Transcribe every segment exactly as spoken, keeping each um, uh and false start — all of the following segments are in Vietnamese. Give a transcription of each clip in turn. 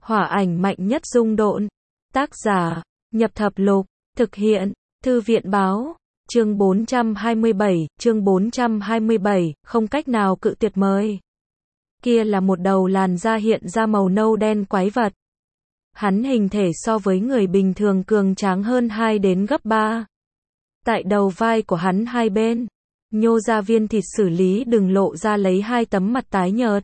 Hỏa ảnh mạnh nhất dung độn. Tác giả, Nhập Thập Lục. Thực hiện, Thư viện báo. Chương bốn trăm hai mươi bảy, chương bốn trăm hai mươi bảy, không cách nào cự tuyệt mời. Kia là một đầu làn da hiện ra màu nâu đen quái vật. Hắn hình thể so với người bình thường cường tráng hơn hai đến gấp ba. Tại đầu vai của hắn hai bên, nhô ra viên thịt xử lý đừng lộ ra lấy hai tấm mặt tái nhợt.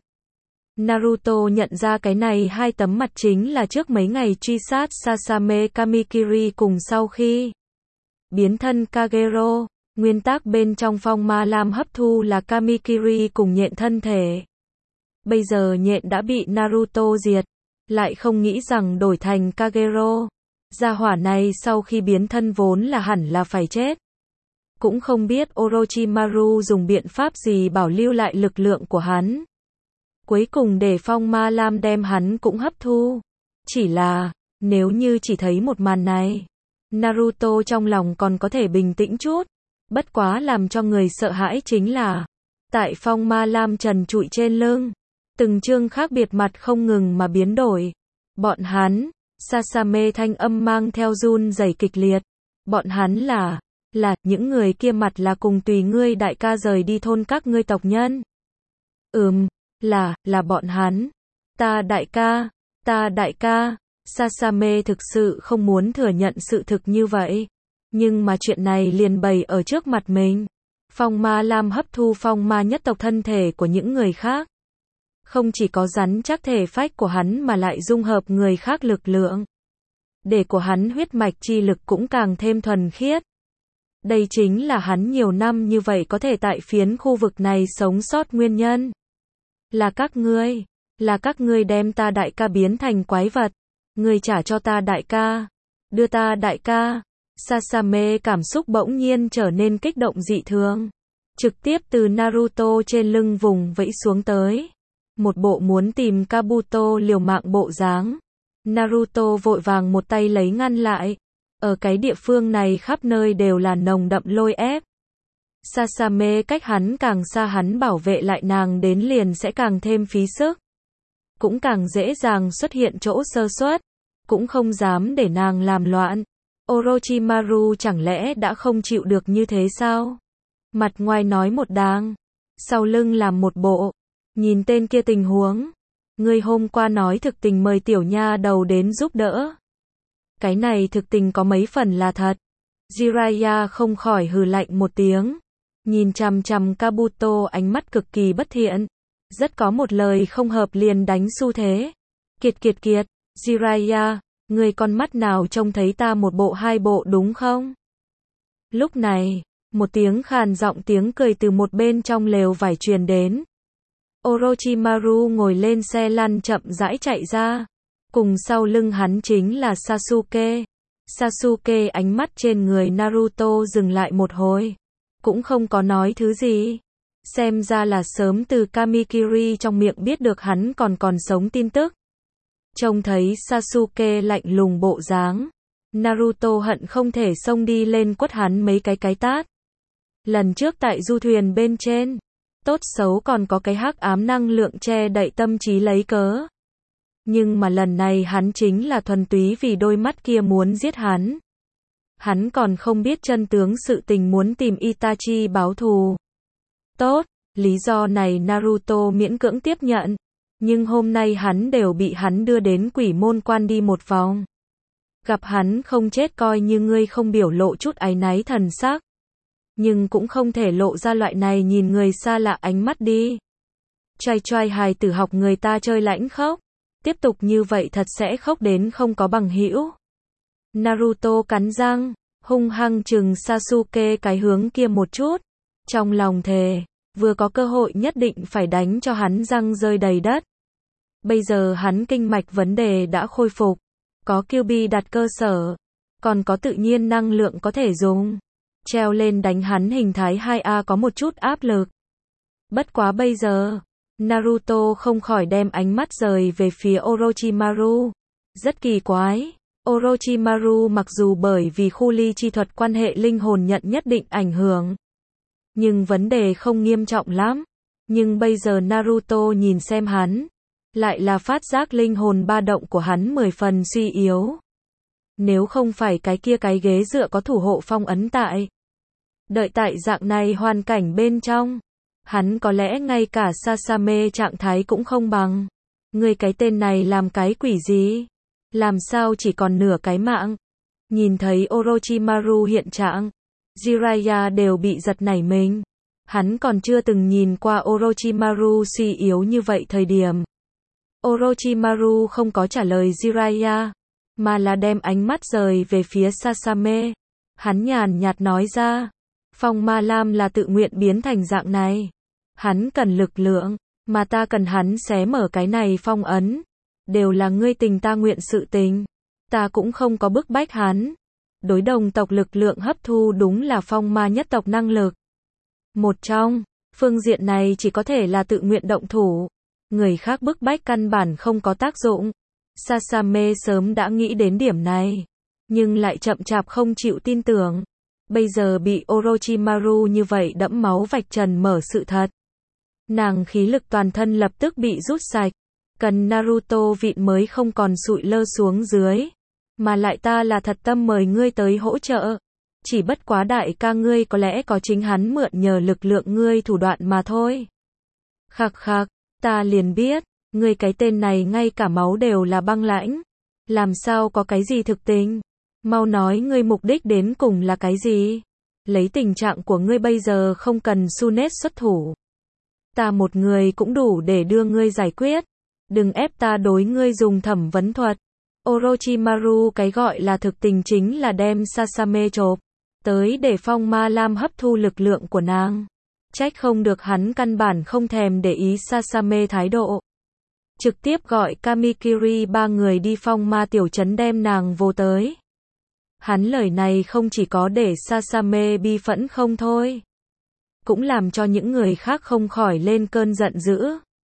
Naruto nhận ra cái này hai tấm mặt chính là trước mấy ngày truy sát Sasame Kamikiri cùng sau khi biến thân Kagero. Nguyên tắc bên trong phong ma lam hấp thu là Kamikiri cùng nhện thân thể. Bây giờ nhện đã bị Naruto diệt, lại không nghĩ rằng đổi thành Kagero. Gia hỏa này sau khi biến thân vốn là hẳn là phải chết. Cũng không biết Orochimaru dùng biện pháp gì bảo lưu lại lực lượng của hắn. Cuối cùng để phong ma lam đem hắn cũng hấp thu. Chỉ là, nếu như chỉ thấy một màn này, Naruto trong lòng còn có thể bình tĩnh chút. Bất quá làm cho người sợ hãi chính là, tại phong ma lam trần trụi trên lưng, từng chương khác biệt mặt không ngừng mà biến đổi. Bọn hắn, Sasame thanh âm mang theo run rẩy kịch liệt. Bọn hắn là, là, những người kia mặt là cùng tùy ngươi đại ca rời đi thôn các ngươi tộc nhân. Ừm, là, là bọn hắn. Ta đại ca, ta đại ca. Sasame thực sự không muốn thừa nhận sự thực như vậy. Nhưng mà chuyện này liền bày ở trước mặt mình. Phong ma lam hấp thu phong ma nhất tộc thân thể của những người khác. Không chỉ có rắn chắc thể phách của hắn mà lại dung hợp người khác lực lượng. Để của hắn huyết mạch chi lực cũng càng thêm thuần khiết. Đây chính là hắn nhiều năm như vậy có thể tại phiến khu vực này sống sót nguyên nhân. Là các ngươi, là các ngươi đem ta đại ca biến thành quái vật. Ngươi trả cho ta đại ca, đưa ta đại ca. Sasame cảm xúc bỗng nhiên trở nên kích động dị thường. Trực tiếp từ Naruto trên lưng vùng vẫy xuống tới. Một bộ muốn tìm Kabuto liều mạng bộ dáng. Naruto vội vàng một tay lấy ngăn lại. Ở cái địa phương này khắp nơi đều là nồng đậm lôi ép. Sasame cách hắn càng xa hắn bảo vệ lại nàng đến liền sẽ càng thêm phí sức. Cũng càng dễ dàng xuất hiện chỗ sơ suất. Cũng không dám để nàng làm loạn. Orochimaru chẳng lẽ đã không chịu được như thế sao? Mặt ngoài nói một đàng, sau lưng làm một bộ. Nhìn tên kia tình huống. Ngươi hôm qua nói thực tình mời tiểu nha đầu đến giúp đỡ. Cái này thực tình có mấy phần là thật. Jiraiya không khỏi hừ lạnh một tiếng. Nhìn chằm chằm Kabuto ánh mắt cực kỳ bất thiện. Rất có một lời không hợp liền đánh xu thế. Kiệt kiệt kiệt, Jiraiya, ngươi con mắt nào trông thấy ta một bộ hai bộ đúng không? Lúc này, một tiếng khàn giọng tiếng cười từ một bên trong lều vải truyền đến. Orochimaru ngồi lên xe lăn chậm rãi chạy ra. Cùng sau lưng hắn chính là Sasuke. Sasuke ánh mắt trên người Naruto dừng lại một hồi. Cũng không có nói thứ gì. Xem ra là sớm từ Kamikiri trong miệng biết được hắn còn còn sống tin tức. Trông thấy Sasuke lạnh lùng bộ dáng. Naruto hận không thể xông đi lên quất hắn mấy cái cái tát. Lần trước tại du thuyền bên trên. Tốt xấu còn có cái hắc ám năng lượng che đậy tâm trí lấy cớ. Nhưng mà lần này hắn chính là thuần túy vì đôi mắt kia muốn giết hắn. Hắn còn không biết chân tướng sự tình muốn tìm Itachi báo thù. Tốt, lý do này Naruto miễn cưỡng tiếp nhận. Nhưng hôm nay hắn đều bị hắn đưa đến quỷ môn quan đi một vòng. Gặp hắn không chết coi như ngươi không biểu lộ chút áy náy thần sắc. Nhưng cũng không thể lộ ra loại này nhìn người xa lạ ánh mắt đi. Trai trai hài tử học người ta chơi lãnh khốc. Tiếp tục như vậy thật sẽ khóc đến không có bằng hữu. Naruto cắn răng, hung hăng chừng Sasuke cái hướng kia một chút. Trong lòng thề, vừa có cơ hội nhất định phải đánh cho hắn răng rơi đầy đất. Bây giờ hắn kinh mạch vấn đề đã khôi phục. Có Kyuubi đặt cơ sở. Còn có tự nhiên năng lượng có thể dùng. Treo lên đánh hắn hình thái hai A có một chút áp lực. Bất quá bây giờ, Naruto không khỏi đem ánh mắt rời về phía Orochimaru. Rất kỳ quái. Orochimaru mặc dù bởi vì khu ly chi thuật quan hệ linh hồn nhận nhất định ảnh hưởng. Nhưng vấn đề không nghiêm trọng lắm. Nhưng bây giờ Naruto nhìn xem hắn. lại là phát giác linh hồn ba động của hắn mười phần suy yếu. Nếu không phải cái kia cái ghế dựa có thủ hộ phong ấn tại. Đợi tại dạng này hoàn cảnh bên trong. Hắn có lẽ ngay cả Sasame trạng thái cũng không bằng. Ngươi cái tên này làm cái quỷ gì? Làm sao chỉ còn nửa cái mạng? Nhìn thấy Orochimaru hiện trạng, Jiraiya đều bị giật nảy mình. Hắn còn chưa từng nhìn qua Orochimaru suy yếu như vậy thời điểm. Orochimaru không có trả lời Jiraiya, mà là đem ánh mắt rời về phía Sasame. Hắn nhàn nhạt nói ra, Phong Ma Lam là tự nguyện biến thành dạng này. Hắn cần lực lượng, mà ta cần hắn xé mở cái này phong ấn. Đều là ngươi tình ta nguyện sự tình. Ta cũng không có bức bách hắn. Đối đồng tộc lực lượng hấp thu đúng là phong ma nhất tộc năng lực. Một trong, phương diện này chỉ có thể là tự nguyện động thủ. Người khác bức bách căn bản không có tác dụng. Sasame sớm đã nghĩ đến điểm này, nhưng lại chậm chạp không chịu tin tưởng. Bây giờ bị Orochimaru như vậy đẫm máu vạch trần mở sự thật. Nàng khí lực toàn thân lập tức bị rút sạch. Cần Naruto vịn mới không còn sụi lơ xuống dưới. Mà lại ta là thật tâm mời ngươi tới hỗ trợ. Chỉ bất quá đại ca ngươi có lẽ có chính hắn mượn nhờ lực lượng ngươi thủ đoạn mà thôi. Khắc khắc, ta liền biết, ngươi cái tên này ngay cả máu đều là băng lãnh. Làm sao có cái gì thực tình? Mau nói ngươi mục đích đến cùng là cái gì? Lấy tình trạng của ngươi bây giờ không cần Sunet xuất thủ. Ta một người cũng đủ để đưa ngươi giải quyết. Đừng ép ta đối ngươi dùng thẩm vấn thuật. Orochimaru cái gọi là thực tình chính là đem Sasame chộp tới để Phong Ma Lam hấp thu lực lượng của nàng. Trách không được hắn căn bản không thèm để ý Sasame thái độ. Trực tiếp gọi Kamikiri ba người đi Phong Ma tiểu trấn đem nàng vô tới. Hắn lời này không chỉ có để Sasame bi phẫn không thôi, cũng làm cho những người khác không khỏi lên cơn giận dữ.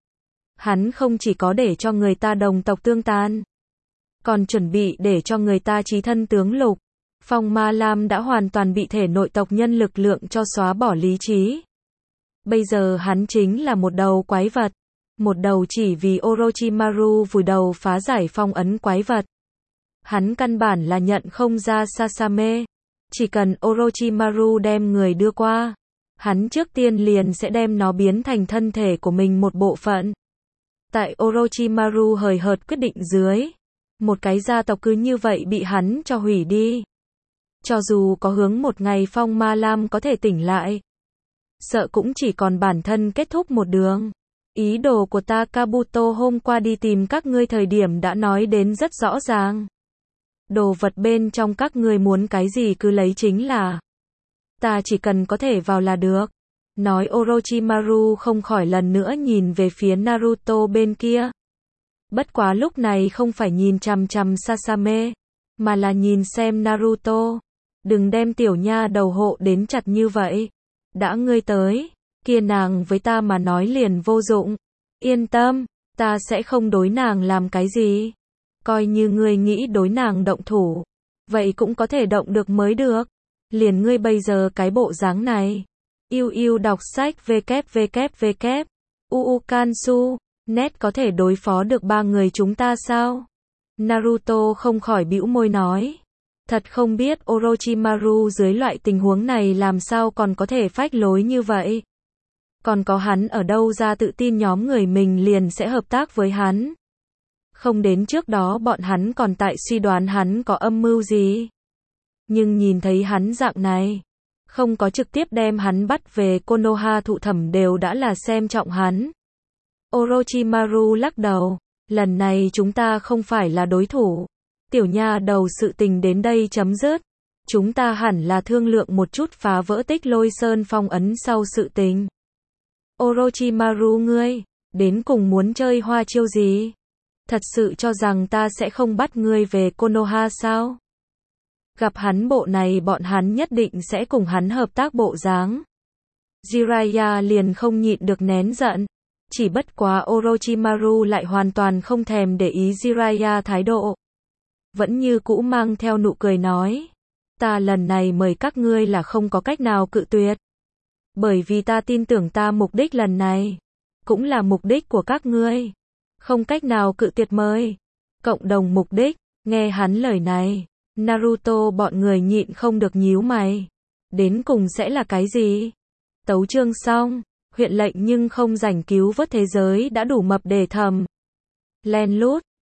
Hắn không chỉ có để cho người ta đồng tộc tương tan, còn chuẩn bị để cho người ta chí thân tướng lục. Phong Ma Lam đã hoàn toàn bị thể nội tộc nhân lực lượng cho xóa bỏ lý trí. Bây giờ hắn chính là một đầu quái vật. Một đầu chỉ vì Orochimaru vùi đầu phá giải phong ấn quái vật. Hắn căn bản là nhận không ra Sasame. Chỉ cần Orochimaru đem người đưa qua, hắn trước tiên liền sẽ đem nó biến thành thân thể của mình một bộ phận. Tại Orochimaru hời hợt quyết định dưới, một cái gia tộc cứ như vậy bị hắn cho hủy đi. Cho dù có hướng một ngày Phong Ma Lam có thể tỉnh lại, sợ cũng chỉ còn bản thân kết thúc một đường. Ý đồ của ta Kabuto hôm qua đi tìm các ngươi thời điểm đã nói đến rất rõ ràng. Đồ vật bên trong các ngươi muốn cái gì cứ lấy chính là. Ta chỉ cần có thể vào là được. Nói Orochimaru không khỏi lần nữa nhìn về phía Naruto bên kia. Bất quá lúc này không phải nhìn chằm chằm Sasame, mà là nhìn xem Naruto. Đừng đem tiểu nha đầu hộ đến chặt như vậy. Đã ngươi tới, kia nàng với ta mà nói liền vô dụng. Yên tâm, ta sẽ không đối nàng làm cái gì. Coi như ngươi nghĩ đối nàng động thủ, vậy cũng có thể động được mới được. Liền ngươi bây giờ cái bộ dáng này. Yêu yêu đọc sách www. Uukansu. Net có thể đối phó được ba người chúng ta sao? Naruto không khỏi bĩu môi nói. Thật không biết Orochimaru dưới loại tình huống này làm sao còn có thể phách lối như vậy. Còn có hắn ở đâu ra tự tin nhóm người mình liền sẽ hợp tác với hắn. Không đến trước đó bọn hắn còn tại suy đoán hắn có âm mưu gì. Nhưng nhìn thấy hắn dạng này, không có trực tiếp đem hắn bắt về Konoha thụ thẩm đều đã là xem trọng hắn. Orochimaru lắc đầu, lần này chúng ta không phải là đối thủ. Tiểu nha đầu sự tình đến đây chấm dứt. Chúng ta hẳn là thương lượng một chút phá vỡ Tích Lôi Sơn phong ấn sau sự tình. Orochimaru ngươi, đến cùng muốn chơi hoa chiêu gì? Thật sự cho rằng ta sẽ không bắt ngươi về Konoha sao? Gặp hắn bộ này bọn hắn nhất định sẽ cùng hắn hợp tác bộ dáng. Jiraiya liền không nhịn được nén giận. Chỉ bất quá Orochimaru lại hoàn toàn không thèm để ý Jiraiya thái độ. Vẫn như cũ mang theo nụ cười nói. Ta lần này mời các ngươi là không có cách nào cự tuyệt. Bởi vì ta tin tưởng ta mục đích lần này cũng là mục đích của các ngươi. Không cách nào cự tuyệt mời. Cộng đồng mục đích. Nghe hắn lời này, Naruto bọn người nhịn không được nhíu mày. Đến cùng sẽ là cái gì? Tấu chương xong, huyện lệnh nhưng không rảnh cứu vớt thế giới đã đủ mập để thầm. Len lút,